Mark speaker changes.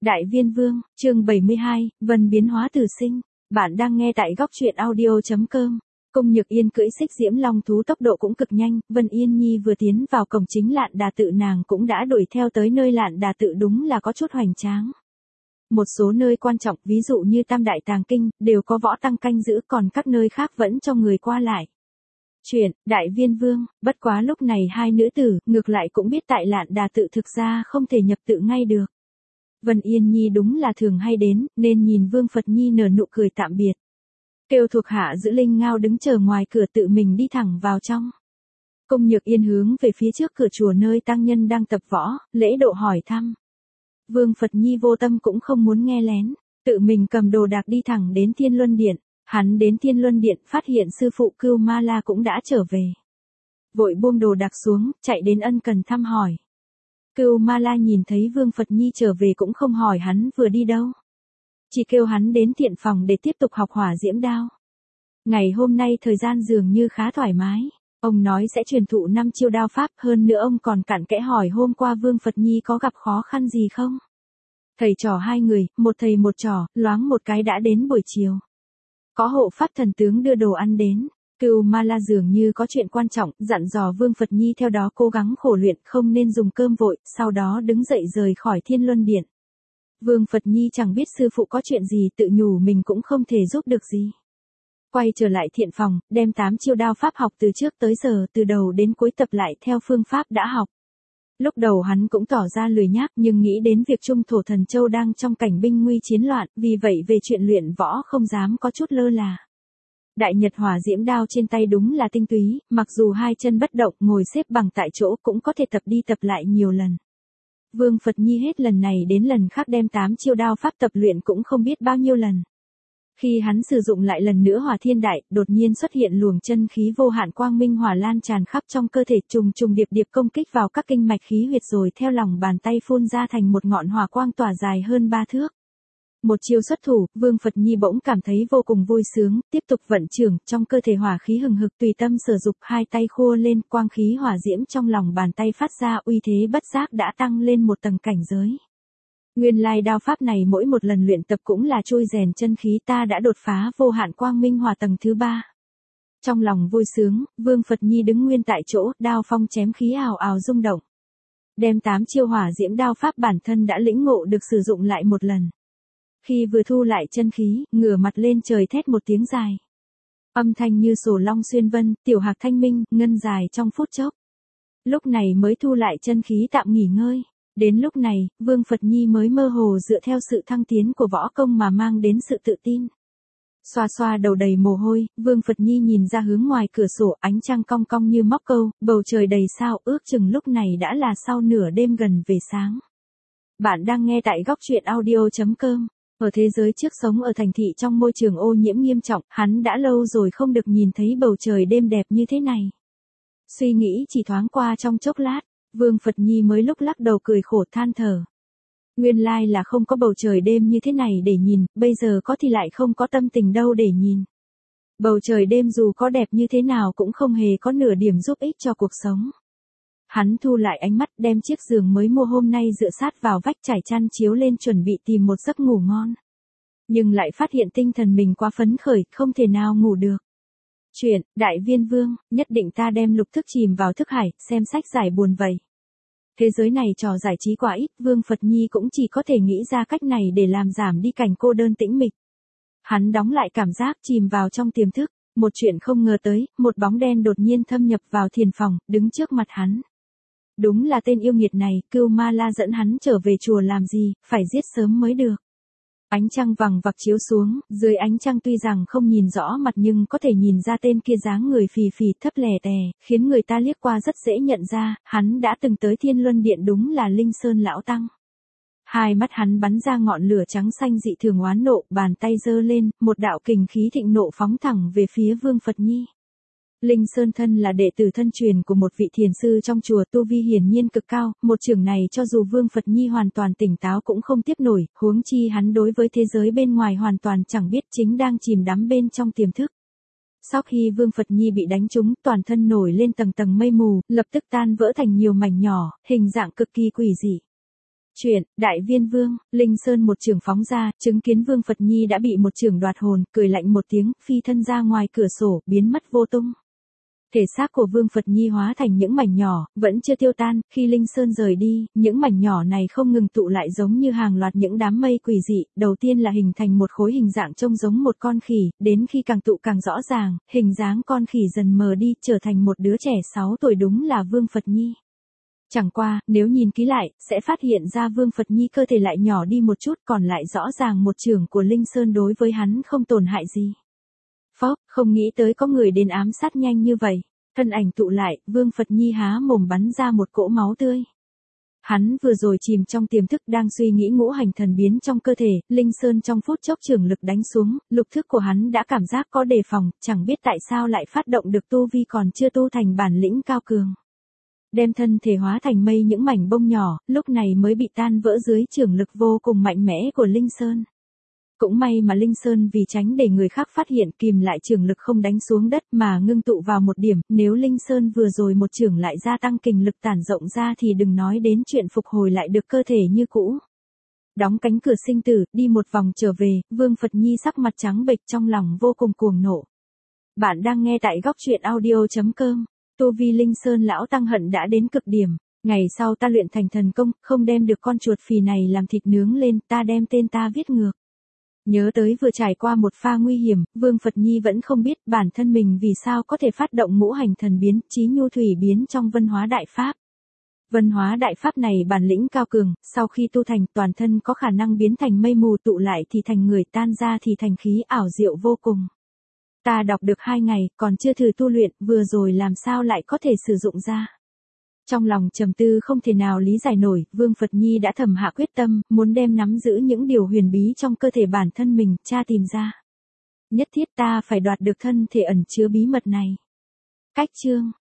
Speaker 1: Đại Viên Vương, chương 72, Vân biến hóa tử sinh. Bạn đang nghe tại góc truyện audio.com. Cung Nhược Yên cưỡi xích diễm long thú tốc độ cũng cực nhanh, Vân Yên Nhi vừa tiến vào cổng chính Lạn Đà tự nàng cũng đã đuổi theo tới nơi Lạn Đà tự đúng là có chút hoành tráng. Một số nơi quan trọng ví dụ như Tam Đại Tàng Kinh, đều có võ tăng canh giữ còn các nơi khác vẫn cho người qua lại. Chuyện, Đại Viên Vương, bất quá lúc này hai nữ tử, ngược lại cũng biết tại Lạn Đà tự thực ra không thể nhập tự ngay được. Vân Yên Nhi đúng là thường hay đến, nên nhìn Vương Phật Nhi nở nụ cười tạm biệt. Kêu thuộc hạ giữ Linh Ngao đứng chờ ngoài cửa tự mình đi thẳng vào trong. Cung Nhược Yên hướng về phía trước cửa chùa nơi tăng nhân đang tập võ, lễ độ hỏi thăm. Vương Phật Nhi vô tâm cũng không muốn nghe lén, tự mình cầm đồ đạc đi thẳng đến Thiên Luân Điện. Hắn đến Thiên Luân Điện phát hiện sư phụ Cưu Ma La cũng đã trở về. Vội buông đồ đạc xuống, chạy đến ân cần thăm hỏi. Cưu Ma La nhìn thấy Vương Phật Nhi trở về cũng không hỏi hắn vừa đi đâu. Chỉ kêu hắn đến thiện phòng để tiếp tục học hỏa diễm đao. Ngày hôm nay thời gian dường như khá thoải mái. Ông nói sẽ truyền thụ 5 chiêu đao pháp, hơn nữa ông còn cặn kẽ hỏi hôm qua Vương Phật Nhi có gặp khó khăn gì không. Thầy trò hai người, một thầy một trò, loáng một cái đã đến buổi chiều. Có hộ pháp thần tướng đưa đồ ăn đến. Cưu Ma La dường như có chuyện quan trọng, dặn dò Vương Phật Nhi theo đó cố gắng khổ luyện, không nên dùng cơm vội, sau đó đứng dậy rời khỏi Thiên Luân Điện. Vương Phật Nhi chẳng biết sư phụ có chuyện gì, tự nhủ mình cũng không thể giúp được gì. Quay trở lại thiện phòng, đem 8 chiêu đao pháp học từ trước tới giờ, từ đầu đến cuối tập lại theo phương pháp đã học. Lúc đầu hắn cũng tỏ ra lười nhác nhưng nghĩ đến việc Trung Thổ Thần Châu đang trong cảnh binh nguy chiến loạn, vì vậy về chuyện luyện võ không dám có chút lơ là. Đại Nhật hỏa diễm đao trên tay đúng là tinh túy, mặc dù hai chân bất động ngồi xếp bằng tại chỗ cũng có thể tập đi tập lại nhiều lần. Vương Phật Nhi hết lần này đến lần khác đem 8 chiêu đao pháp tập luyện cũng không biết bao nhiêu lần. Khi hắn sử dụng lại lần nữa hỏa thiên đại, đột nhiên xuất hiện luồng chân khí vô hạn quang minh hỏa lan tràn khắp trong cơ thể, trùng trùng điệp điệp công kích vào các kinh mạch khí huyệt rồi theo lòng bàn tay phun ra thành một ngọn hỏa quang tỏa dài hơn 3 thước. Một chiêu xuất thủ, Vương Phật Nhi bỗng cảm thấy vô cùng vui sướng, tiếp tục vận trưởng, trong cơ thể hỏa khí hừng hực tùy tâm sử dụng, hai tay khua lên, quang khí hỏa diễm trong lòng bàn tay phát ra, uy thế bất giác đã tăng lên một tầng cảnh giới. Nguyên lai đao pháp này mỗi một lần luyện tập cũng là trôi rèn chân khí, ta đã đột phá vô hạn quang minh hỏa tầng thứ 3. Trong lòng vui sướng, Vương Phật Nhi đứng nguyên tại chỗ, đao phong chém khí ào ào rung động. Đem 8 chiêu hỏa diễm đao pháp bản thân đã lĩnh ngộ được sử dụng lại một lần. Khi vừa thu lại chân khí, ngửa mặt lên trời thét một tiếng dài. Âm thanh như sổ long xuyên vân, tiểu hạc thanh minh, ngân dài trong phút chốc. Lúc này mới thu lại chân khí tạm nghỉ ngơi. Đến lúc này, Vương Phật Nhi mới mơ hồ dựa theo sự thăng tiến của võ công mà mang đến sự tự tin. Xoa xoa đầu đầy mồ hôi, Vương Phật Nhi nhìn ra hướng ngoài cửa sổ, ánh trăng cong cong như móc câu, bầu trời đầy sao, ước chừng lúc này đã là sau nửa đêm gần về sáng. Bạn đang nghe tại góc truyện audio.com. Ở thế giới trước sống ở thành thị trong môi trường ô nhiễm nghiêm trọng, hắn đã lâu rồi không được nhìn thấy bầu trời đêm đẹp như thế này. Suy nghĩ chỉ thoáng qua trong chốc lát, Vương Phật Nhi mới lúc lắc đầu cười khổ than thở. Nguyên lai là không có bầu trời đêm như thế này để nhìn, bây giờ có thì lại không có tâm tình đâu để nhìn. Bầu trời đêm dù có đẹp như thế nào cũng không hề có nửa điểm giúp ích cho cuộc sống. Hắn thu lại ánh mắt, đem chiếc giường mới mua hôm nay dựa sát vào vách trải chăn chiếu lên chuẩn bị tìm một giấc ngủ ngon. Nhưng lại phát hiện tinh thần mình quá phấn khởi, không thể nào ngủ được. Chuyện, Đại Viên Vương, nhất định ta đem lục thức chìm vào thức hải, xem sách giải buồn vậy. Thế giới này trò giải trí quá ít, Vương Phật Nhi cũng chỉ có thể nghĩ ra cách này để làm giảm đi cảnh cô đơn tĩnh mịch. Hắn đóng lại cảm giác chìm vào trong tiềm thức, một chuyện không ngờ tới, một bóng đen đột nhiên thâm nhập vào thiền phòng, đứng trước mặt hắn. Đúng là tên yêu nghiệt này, Cưu Ma La dẫn hắn trở về chùa làm gì, phải giết sớm mới được. Ánh trăng vằng vặc chiếu xuống, dưới ánh trăng tuy rằng không nhìn rõ mặt nhưng có thể nhìn ra tên kia dáng người phì phì thấp lè tè, khiến người ta liếc qua rất dễ nhận ra, hắn đã từng tới Thiên Luân Điện đúng là Linh Sơn Lão Tăng. Hai mắt hắn bắn ra ngọn lửa trắng xanh dị thường oán nộ, bàn tay giơ lên, một đạo kình khí thịnh nộ phóng thẳng về phía Vương Phật Nhi. Linh Sơn thân là đệ tử thân truyền của một vị thiền sư trong chùa, tu vi hiển nhiên cực cao, một chưởng này cho dù Vương Phật Nhi hoàn toàn tỉnh táo cũng không tiếp nổi, huống chi hắn đối với thế giới bên ngoài hoàn toàn chẳng biết, chính đang chìm đắm bên trong tiềm thức. Sau khi Vương Phật Nhi bị đánh trúng, toàn thân nổi lên tầng tầng mây mù, lập tức tan vỡ thành nhiều mảnh nhỏ, hình dạng cực kỳ quỷ dị. Chuyện, Đại Viên Vương, Linh Sơn một chưởng phóng ra, chứng kiến Vương Phật Nhi đã bị một chưởng đoạt hồn, cười lạnh một tiếng, phi thân ra ngoài cửa sổ, biến mất vô tung. Thể xác của Vương Phật Nhi hóa thành những mảnh nhỏ, vẫn chưa tiêu tan, khi Linh Sơn rời đi, những mảnh nhỏ này không ngừng tụ lại giống như hàng loạt những đám mây quỷ dị, đầu tiên là hình thành một khối hình dạng trông giống một con khỉ, đến khi càng tụ càng rõ ràng, hình dáng con khỉ dần mờ đi, trở thành một đứa trẻ 6 tuổi đúng là Vương Phật Nhi. Chẳng qua, nếu nhìn kỹ lại, sẽ phát hiện ra Vương Phật Nhi cơ thể lại nhỏ đi một chút, còn lại rõ ràng một chưởng của Linh Sơn đối với hắn không tổn hại gì. Phốc, không nghĩ tới có người đến ám sát nhanh như vậy. Thân ảnh tụ lại, Vương Phật Nhi há mồm bắn ra một cỗ máu tươi. Hắn vừa rồi chìm trong tiềm thức đang suy nghĩ ngũ hành thần biến trong cơ thể, Linh Sơn trong phút chốc chưởng lực đánh xuống, lục thức của hắn đã cảm giác có đề phòng, chẳng biết tại sao lại phát động được tu vi còn chưa tu thành bản lĩnh cao cường. Đem thân thể hóa thành mây những mảnh bông nhỏ, lúc này mới bị tan vỡ dưới chưởng lực vô cùng mạnh mẽ của Linh Sơn. Cũng may mà Linh Sơn vì tránh để người khác phát hiện kìm lại chưởng lực không đánh xuống đất mà ngưng tụ vào một điểm, nếu Linh Sơn vừa rồi một chưởng lại gia tăng kình lực tản rộng ra thì đừng nói đến chuyện phục hồi lại được cơ thể như cũ. Đóng cánh cửa sinh tử, đi một vòng trở về, Vương Phật Nhi sắc mặt trắng bệch trong lòng vô cùng cuồng nộ. Bạn đang nghe tại góc truyện audio.com. Tu vi Linh Sơn lão tăng hận đã đến cực điểm. Ngày sau ta luyện thành thần công, không đem được con chuột phì này làm thịt nướng lên, ta đem tên ta viết ngược. Nhớ tới vừa trải qua một pha nguy hiểm, Vương Phật Nhi vẫn không biết bản thân mình vì sao có thể phát động ngũ hành thần biến, chí nhu thủy biến trong Vân Hóa Đại Pháp. Vân Hóa Đại Pháp này bản lĩnh cao cường, sau khi tu thành toàn thân có khả năng biến thành mây mù, tụ lại thì thành người, tan ra thì thành khí, ảo diệu vô cùng. Ta đọc được 2 ngày, còn chưa thử tu luyện, vừa rồi làm sao lại có thể sử dụng ra. Trong lòng trầm tư không thể nào lý giải nổi, Vương Phật Nhi đã thầm hạ quyết tâm, muốn đem nắm giữ những điều huyền bí trong cơ thể bản thân mình, tra tìm ra. Nhất thiết ta phải đoạt được thân thể ẩn chứa bí mật này. Cách chương